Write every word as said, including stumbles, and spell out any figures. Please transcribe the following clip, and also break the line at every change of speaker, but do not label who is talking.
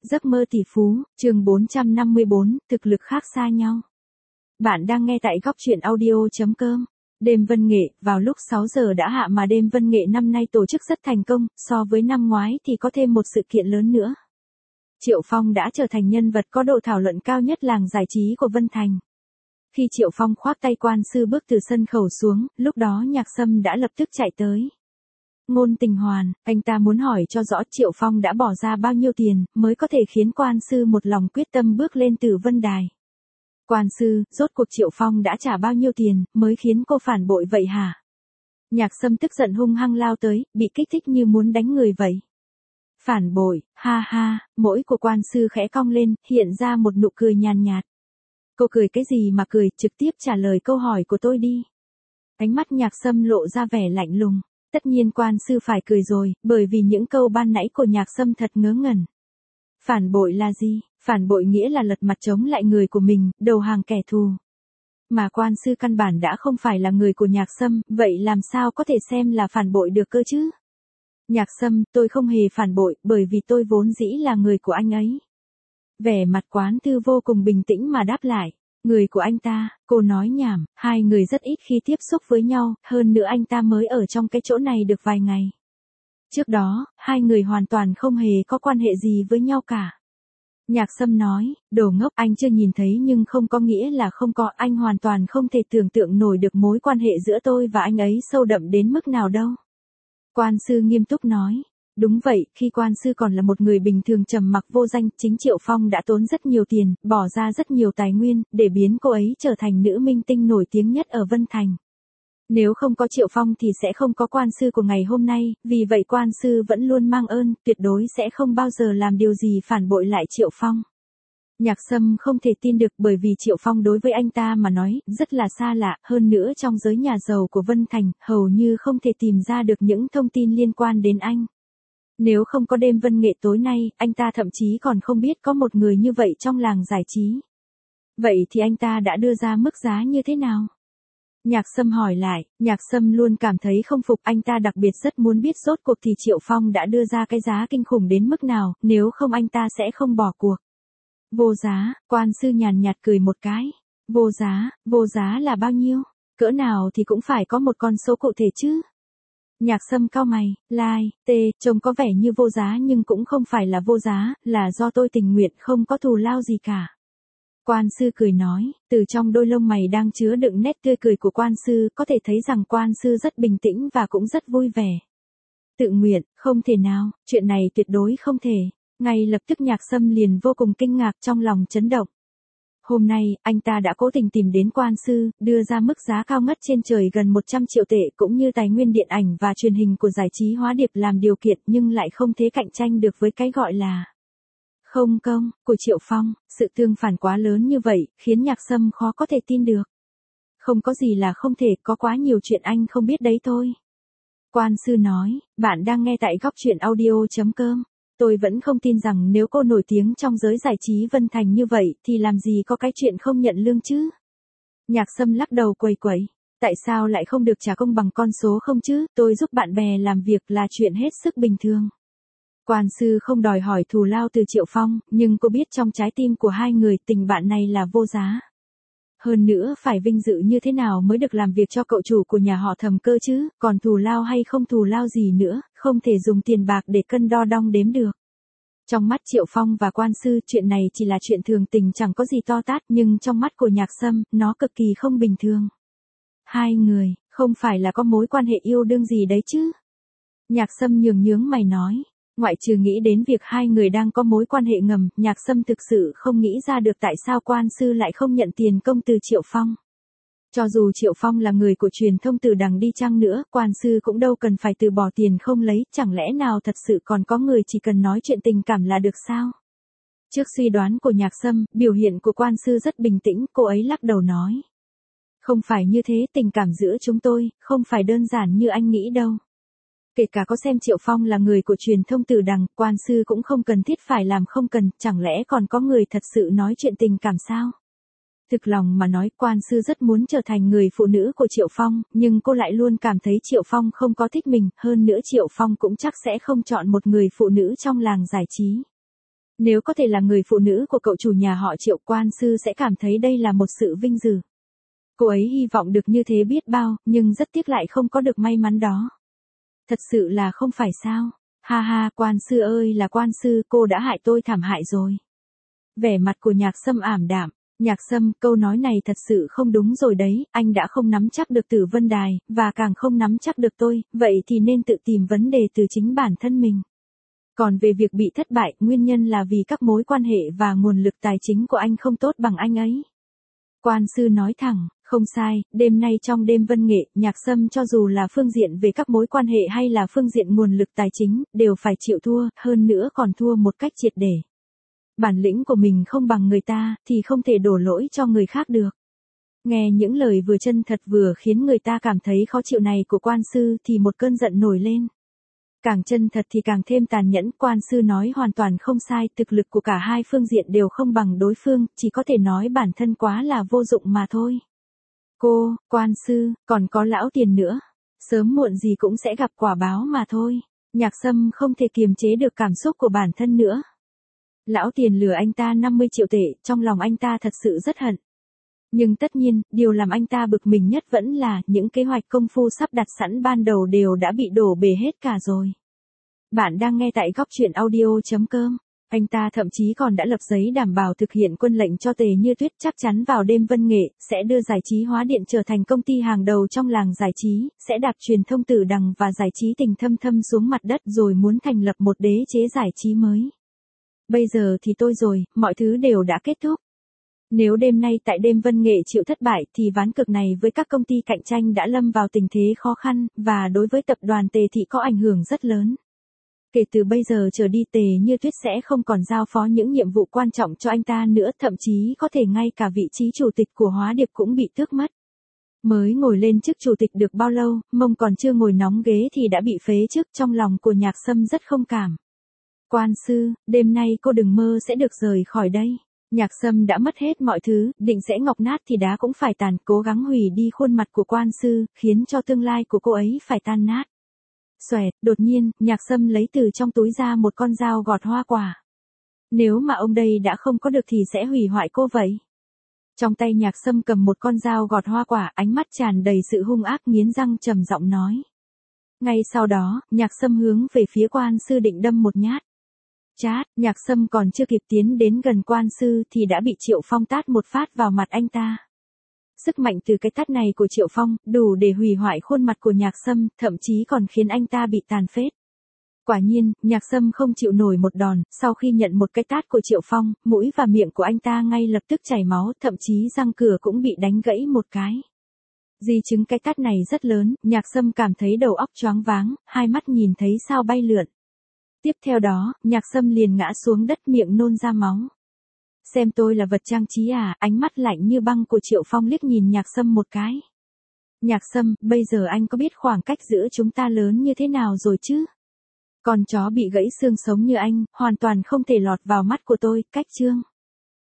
Giấc mơ tỷ phú, chương bốn trăm năm mươi bốn, thực lực khác xa nhau. Bạn đang nghe tại góc truyện audio.com. Đêm văn nghệ, vào lúc sáu giờ đã hạ mà đêm văn nghệ năm nay tổ chức rất thành công, so với năm ngoái thì có thêm một sự kiện lớn nữa. Triệu Phong đã trở thành nhân vật có độ thảo luận cao nhất làng giải trí của Vân Thành. Khi Triệu Phong khoác tay quan sư bước từ sân khấu xuống, lúc đó Nhạc Sâm đã lập tức chạy tới. Ngôn Tình Hoàn, anh ta muốn hỏi cho rõ Triệu Phong đã bỏ ra bao nhiêu tiền, mới có thể khiến quan sư một lòng quyết tâm bước lên Tử Vân Đài. Quan sư, rốt cuộc Triệu Phong đã trả bao nhiêu tiền, mới khiến cô phản bội vậy hả? Nhạc Sâm tức giận hung hăng lao tới, bị kích thích như muốn đánh người vậy. Phản bội, ha ha, mũi của quan sư khẽ cong lên, hiện ra một nụ cười nhàn nhạt. Cô cười cái gì mà cười, trực tiếp trả lời câu hỏi của tôi đi. Ánh mắt Nhạc Sâm lộ ra vẻ lạnh lùng. Tất nhiên quan sư phải cười rồi, bởi vì những câu ban nãy của Nhạc Sâm thật ngớ ngẩn. Phản bội là gì? Phản bội nghĩa là lật mặt chống lại người của mình, đầu hàng kẻ thù. Mà quan sư căn bản đã không phải là người của Nhạc Sâm, vậy làm sao có thể xem là phản bội được cơ chứ? Nhạc Sâm, tôi không hề phản bội, bởi vì tôi vốn dĩ là người của anh ấy. Vẻ mặt quán thư vô cùng bình tĩnh mà đáp lại. Người của anh ta, cô nói nhảm, hai người rất ít khi tiếp xúc với nhau, hơn nữa anh ta mới ở trong cái chỗ này được vài ngày. Trước đó, hai người hoàn toàn không hề có quan hệ gì với nhau cả. Nhạc Sâm nói, đồ ngốc, anh chưa nhìn thấy nhưng không có nghĩa là không có, anh hoàn toàn không thể tưởng tượng nổi được mối quan hệ giữa tôi và anh ấy sâu đậm đến mức nào đâu. Quan sư nghiêm túc nói. Đúng vậy, khi quan sư còn là một người bình thường trầm mặc vô danh, chính Triệu Phong đã tốn rất nhiều tiền, bỏ ra rất nhiều tài nguyên, để biến cô ấy trở thành nữ minh tinh nổi tiếng nhất ở Vân Thành. Nếu không có Triệu Phong thì sẽ không có quan sư của ngày hôm nay, vì vậy quan sư vẫn luôn mang ơn, tuyệt đối sẽ không bao giờ làm điều gì phản bội lại Triệu Phong. Nhạc Sâm không thể tin được bởi vì Triệu Phong đối với anh ta mà nói, rất là xa lạ, hơn nữa trong giới nhà giàu của Vân Thành, hầu như không thể tìm ra được những thông tin liên quan đến anh. Nếu không có đêm văn nghệ tối nay, anh ta thậm chí còn không biết có một người như vậy trong làng giải trí. Vậy thì anh ta đã đưa ra mức giá như thế nào? Nhạc Sâm hỏi lại, Nhạc Sâm luôn cảm thấy không phục, anh ta đặc biệt rất muốn biết rốt cuộc thì Triệu Phong đã đưa ra cái giá kinh khủng đến mức nào, nếu không anh ta sẽ không bỏ cuộc. Vô giá, quan sư nhàn nhạt cười một cái. Vô giá, vô giá là bao nhiêu? Cỡ nào thì cũng phải có một con số cụ thể chứ? Nhạc Sâm cau mày, lai, tê, trông có vẻ như vô giá nhưng cũng không phải là vô giá, là do tôi tình nguyện không có thù lao gì cả. Quan sư cười nói, từ trong đôi lông mày đang chứa đựng nét tươi cười của quan sư, có thể thấy rằng quan sư rất bình tĩnh và cũng rất vui vẻ. Tự nguyện, không thể nào, chuyện này tuyệt đối không thể. Ngay lập tức Nhạc Sâm liền vô cùng kinh ngạc, trong lòng chấn động. Hôm nay, anh ta đã cố tình tìm đến quan sư, đưa ra mức giá cao ngất trên trời gần một trăm triệu tệ cũng như tài nguyên điện ảnh và truyền hình của giải trí Hóa Điệp làm điều kiện nhưng lại không thể cạnh tranh được với cái gọi là không công của Triệu Phong. Sự tương phản quá lớn như vậy, khiến Nhạc Sâm khó có thể tin được. Không có gì là không thể, có quá nhiều chuyện anh không biết đấy thôi. Quan sư nói, bạn đang nghe tại góc truyện audio.com. Tôi vẫn không tin rằng nếu cô nổi tiếng trong giới giải trí Vân Thành như vậy thì làm gì có cái chuyện không nhận lương chứ? Nhạc Sâm lắc đầu quẩy quẩy. Tại sao lại không được trả công bằng con số không chứ? Tôi giúp bạn bè làm việc là chuyện hết sức bình thường. Quan sư không đòi hỏi thù lao từ Triệu Phong, nhưng cô biết trong trái tim của hai người tình bạn này là vô giá. Hơn nữa phải vinh dự như thế nào mới được làm việc cho cậu chủ của nhà họ Thầm cơ chứ, còn thù lao hay không thù lao gì nữa, không thể dùng tiền bạc để cân đo đong đếm được. Trong mắt Triệu Phong và quan sư, chuyện này chỉ là chuyện thường tình chẳng có gì to tát, nhưng trong mắt của Nhạc Sâm, nó cực kỳ không bình thường. Hai người, không phải là có mối quan hệ yêu đương gì đấy chứ? Nhạc Sâm nhướng nhướng mày nói. Ngoại trừ nghĩ đến việc hai người đang có mối quan hệ ngầm, Nhạc Sâm thực sự không nghĩ ra được tại sao quan sư lại không nhận tiền công từ Triệu Phong. Cho dù Triệu Phong là người của truyền thông từ đằng đi chăng nữa, quan sư cũng đâu cần phải từ bỏ tiền không lấy, chẳng lẽ nào thật sự còn có người chỉ cần nói chuyện tình cảm là được sao? Trước suy đoán của Nhạc Sâm, biểu hiện của quan sư rất bình tĩnh, cô ấy lắc đầu nói. Không phải như thế, tình cảm giữa chúng tôi, không phải đơn giản như anh nghĩ đâu. Kể cả có xem Triệu Phong là người của truyền thông từ đằng, quan sư cũng không cần thiết phải làm không cần, chẳng lẽ còn có người thật sự nói chuyện tình cảm sao? Thực lòng mà nói, quan sư rất muốn trở thành người phụ nữ của Triệu Phong, nhưng cô lại luôn cảm thấy Triệu Phong không có thích mình, hơn nữa Triệu Phong cũng chắc sẽ không chọn một người phụ nữ trong làng giải trí. Nếu có thể là người phụ nữ của cậu chủ nhà họ Triệu, quan sư sẽ cảm thấy đây là một sự vinh dự. Cô ấy hy vọng được như thế biết bao, nhưng rất tiếc lại không có được may mắn đó. Thật sự là không phải sao? Ha ha, quan sư ơi là quan sư, cô đã hại tôi thảm hại rồi. Vẻ mặt của Nhạc Sâm ảm đạm. Nhạc Sâm, câu nói này thật sự không đúng rồi đấy, anh đã không nắm chắc được Tử Vân Đài, và càng không nắm chắc được tôi, vậy thì nên tự tìm vấn đề từ chính bản thân mình. Còn về việc bị thất bại, nguyên nhân là vì các mối quan hệ và nguồn lực tài chính của anh không tốt bằng anh ấy. Quan sư nói thẳng, không sai, đêm nay trong đêm văn nghệ, Nhạc Sâm cho dù là phương diện về các mối quan hệ hay là phương diện nguồn lực tài chính, đều phải chịu thua, hơn nữa còn thua một cách triệt để. Bản lĩnh của mình không bằng người ta, thì không thể đổ lỗi cho người khác được. Nghe những lời vừa chân thật vừa khiến người ta cảm thấy khó chịu này của quan sư thì một cơn giận nổi lên. Càng chân thật thì càng thêm tàn nhẫn, quan sư nói hoàn toàn không sai, thực lực của cả hai phương diện đều không bằng đối phương, chỉ có thể nói bản thân quá là vô dụng mà thôi. Cô, quan sư, còn có lão tiền nữa. Sớm muộn gì cũng sẽ gặp quả báo mà thôi. Nhạc Sâm không thể kiềm chế được cảm xúc của bản thân nữa. Lão tiền lừa anh ta năm mươi triệu tệ, trong lòng anh ta thật sự rất hận. Nhưng tất nhiên, điều làm anh ta bực mình nhất vẫn là những kế hoạch công phu sắp đặt sẵn ban đầu đều đã bị đổ bể hết cả rồi. Bạn đang nghe tại góc truyện audio chấm com. Anh ta thậm chí còn đã lập giấy đảm bảo thực hiện quân lệnh cho Tề Như Tuyết, chắc chắn vào đêm văn nghệ, sẽ đưa giải trí Hóa Điện trở thành công ty hàng đầu trong làng giải trí, sẽ đạp truyền thông tử đằng và giải trí tình thâm thâm xuống mặt đất rồi muốn thành lập một đế chế giải trí mới. Bây giờ thì tôi rồi, mọi thứ đều đã kết thúc. Nếu đêm nay tại đêm văn nghệ chịu thất bại thì ván cược này với các công ty cạnh tranh đã lâm vào tình thế khó khăn, và đối với tập đoàn Tề Thị có ảnh hưởng rất lớn. Kể từ bây giờ trở đi Tề Như Tuyết sẽ không còn giao phó những nhiệm vụ quan trọng cho anh ta nữa, thậm chí có thể ngay cả vị trí chủ tịch của Hóa Điệp cũng bị tước mất. Mới ngồi lên chức chủ tịch được bao lâu, mông còn chưa ngồi nóng ghế thì đã bị phế chức, trong lòng của Nhạc Sâm rất không cảm. Quan sư, đêm nay cô đừng mơ sẽ được rời khỏi đây. Nhạc Sâm đã mất hết mọi thứ, định sẽ ngọc nát thì đá cũng phải tàn, cố gắng hủy đi khuôn mặt của quan sư, khiến cho tương lai của cô ấy phải tan nát. Xoẹt, đột nhiên, Nhạc Sâm lấy từ trong túi ra một con dao gọt hoa quả. Nếu mà ông đây đã không có được thì sẽ hủy hoại cô vậy. Trong tay Nhạc Sâm cầm một con dao gọt hoa quả, ánh mắt tràn đầy sự hung ác, nghiến răng trầm giọng nói. Ngay sau đó, Nhạc Sâm hướng về phía quan sư định đâm một nhát. Chát, Nhạc Sâm còn chưa kịp tiến đến gần quan sư thì đã bị Triệu Phong tát một phát vào mặt anh ta. Sức mạnh từ cái tát này của Triệu Phong đủ để hủy hoại khuôn mặt của Nhạc Sâm, thậm chí còn khiến anh ta bị tàn phết. Quả nhiên, Nhạc Sâm không chịu nổi một đòn, sau khi nhận một cái tát của Triệu Phong, mũi và miệng của anh ta ngay lập tức chảy máu, thậm chí răng cửa cũng bị đánh gãy một cái. Di chứng cái tát này rất lớn, Nhạc Sâm cảm thấy đầu óc choáng váng, hai mắt nhìn thấy sao bay lượn. Tiếp theo đó, Nhạc Sâm liền ngã xuống đất, miệng nôn ra máu. Xem tôi là vật trang trí à? Ánh mắt lạnh như băng của Triệu Phong liếc nhìn Nhạc Sâm một cái. Nhạc Sâm, bây giờ anh có biết khoảng cách giữa chúng ta lớn như thế nào rồi chứ? Con chó bị gãy xương sống như anh, hoàn toàn không thể lọt vào mắt của tôi, cách chương.